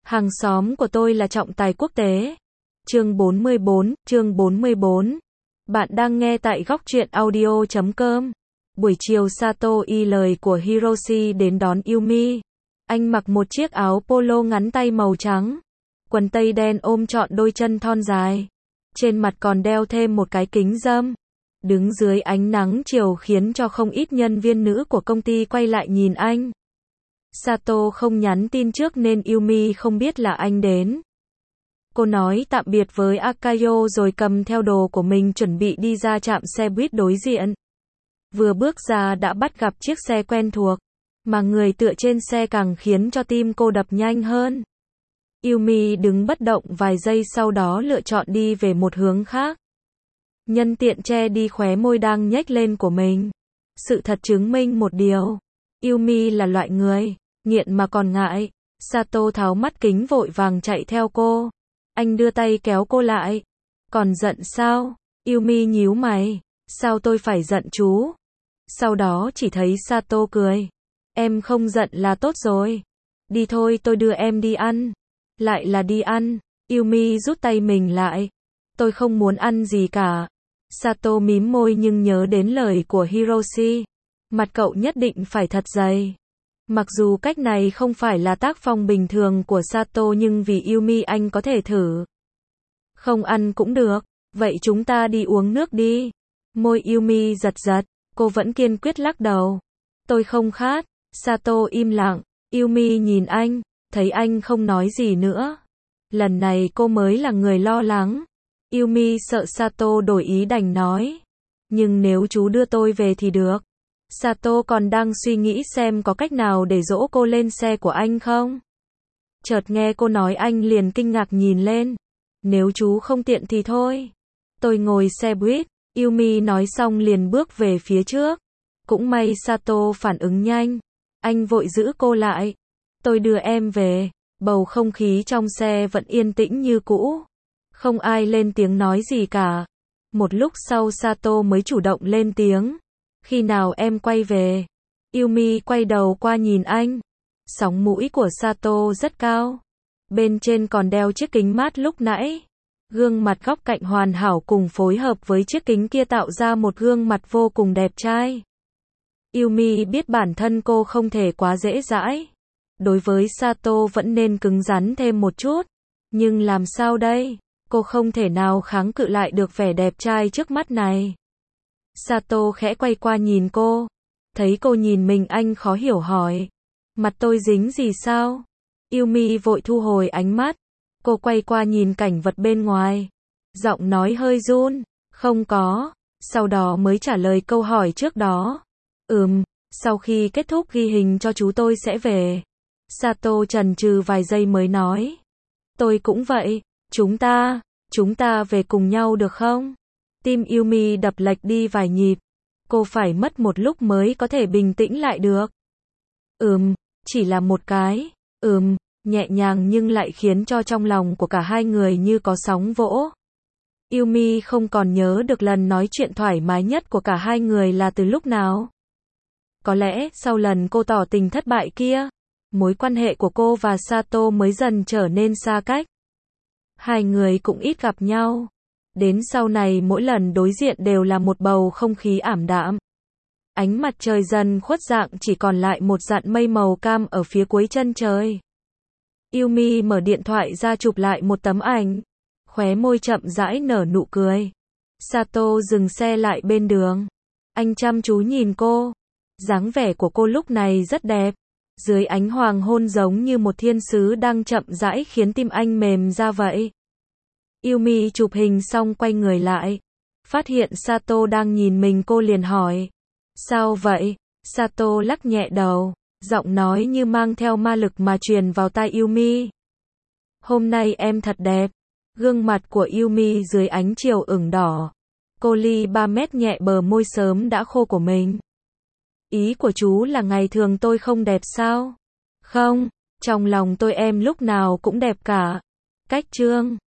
Hàng xóm của tôi là trọng tài quốc tế. Chương 44. Bạn đang nghe tại góc truyện audio.com. Buổi chiều Sato y lời của Hiroshi đến đón Yumi. Anh mặc một chiếc áo polo ngắn tay màu trắng, quần tây đen ôm trọn đôi chân thon dài. Trên mặt còn đeo thêm một cái kính râm. Đứng dưới ánh nắng chiều khiến cho không ít nhân viên nữ của công ty quay lại nhìn anh. Sato không nhắn tin trước nên Yumi không biết là anh đến. Cô nói tạm biệt với Akayo rồi cầm theo đồ của mình chuẩn bị đi ra trạm xe buýt đối diện. Vừa bước ra đã bắt gặp chiếc xe quen thuộc, mà người tựa trên xe càng khiến cho tim cô đập nhanh hơn. Yumi đứng bất động vài giây sau đó lựa chọn đi về một hướng khác. Nhân tiện che đi khóe môi đang nhếch lên của mình. Sự thật chứng minh một điều. Yumi là loại người nghiện mà còn ngại. Sato tháo mắt kính vội vàng chạy theo cô. Anh đưa tay kéo cô lại. Còn giận sao? Yumi nhíu mày. Sao tôi phải giận chú? Sau đó chỉ thấy Sato cười. Em không giận là tốt rồi. Đi thôi, tôi đưa em đi ăn. Lại là đi ăn. Yumi rút tay mình lại. Tôi không muốn ăn gì cả. Sato mím môi nhưng nhớ đến lời của Hiroshi. Mặt cậu nhất định phải thật dày. Mặc dù cách này không phải là tác phong bình thường của Sato nhưng vì Yumi anh có thể thử. Không ăn cũng được. Vậy chúng ta đi uống nước đi. Môi Yumi giật giật. Cô vẫn kiên quyết lắc đầu. Tôi không khát. Sato im lặng. Yumi nhìn anh. Thấy anh không nói gì nữa. Lần này cô mới là người lo lắng. Yumi sợ Sato đổi ý đành nói. Nhưng nếu chú đưa tôi về thì được. Sato còn đang suy nghĩ xem có cách nào để dỗ cô lên xe của anh không. Chợt nghe cô nói anh liền kinh ngạc nhìn lên. Nếu chú không tiện thì thôi. Tôi ngồi xe buýt. Yumi nói xong liền bước về phía trước. Cũng may Sato phản ứng nhanh. Anh vội giữ cô lại. Tôi đưa em về. Bầu không khí trong xe vẫn yên tĩnh như cũ. Không ai lên tiếng nói gì cả. Một lúc sau Sato mới chủ động lên tiếng. Khi nào em quay về? Yumi quay đầu qua nhìn anh. Sóng mũi của Sato rất cao. Bên trên còn đeo chiếc kính mát lúc nãy. Gương mặt góc cạnh hoàn hảo cùng phối hợp với chiếc kính kia tạo ra một gương mặt vô cùng đẹp trai. Yumi biết bản thân cô không thể quá dễ dãi. Đối với Sato vẫn nên cứng rắn thêm một chút. Nhưng làm sao đây? Cô không thể nào kháng cự lại được vẻ đẹp trai trước mắt này. Sato khẽ quay qua nhìn cô. Thấy cô nhìn mình anh khó hiểu hỏi. Mặt tôi dính gì sao? Yumi vội thu hồi ánh mắt. Cô quay qua nhìn cảnh vật bên ngoài. Giọng nói hơi run. Không có. Sau đó mới trả lời câu hỏi trước đó. Sau khi kết thúc ghi hình cho chú tôi sẽ về. Sato chần chừ vài giây mới nói. Tôi cũng vậy. Chúng ta về cùng nhau được không? Tim Yumi đập lệch đi vài nhịp. Cô phải mất một lúc mới có thể bình tĩnh lại được. Chỉ là một cái. Nhẹ nhàng nhưng lại khiến cho trong lòng của cả hai người như có sóng vỗ. Yumi không còn nhớ được lần nói chuyện thoải mái nhất của cả hai người là từ lúc nào. Có lẽ sau lần cô tỏ tình thất bại kia, mối quan hệ của cô và Sato mới dần trở nên xa cách. Hai người cũng ít gặp nhau. Đến sau này mỗi lần đối diện đều là một bầu không khí ảm đạm. Ánh mặt trời dần khuất dạng chỉ còn lại một dặn mây màu cam ở phía cuối chân trời. Yumi mở điện thoại ra chụp lại một tấm ảnh. Khóe môi chậm rãi nở nụ cười. Sato dừng xe lại bên đường. Anh chăm chú nhìn cô. Dáng vẻ của cô lúc này rất đẹp. Dưới ánh hoàng hôn giống như một thiên sứ đang chậm rãi khiến tim anh mềm ra vậy. Yumi chụp hình xong quay người lại. Phát hiện Sato đang nhìn mình cô liền hỏi. Sao vậy? Sato lắc nhẹ đầu. Giọng nói như mang theo ma lực mà truyền vào tai Yumi. Hôm nay em thật đẹp. Gương mặt của Yumi dưới ánh chiều ửng đỏ. Cô ly 3 mét nhẹ bờ môi sớm đã khô của mình. Ý của chú là ngày thường tôi không đẹp sao? Không, trong lòng tôi em lúc nào cũng đẹp cả. Cách chương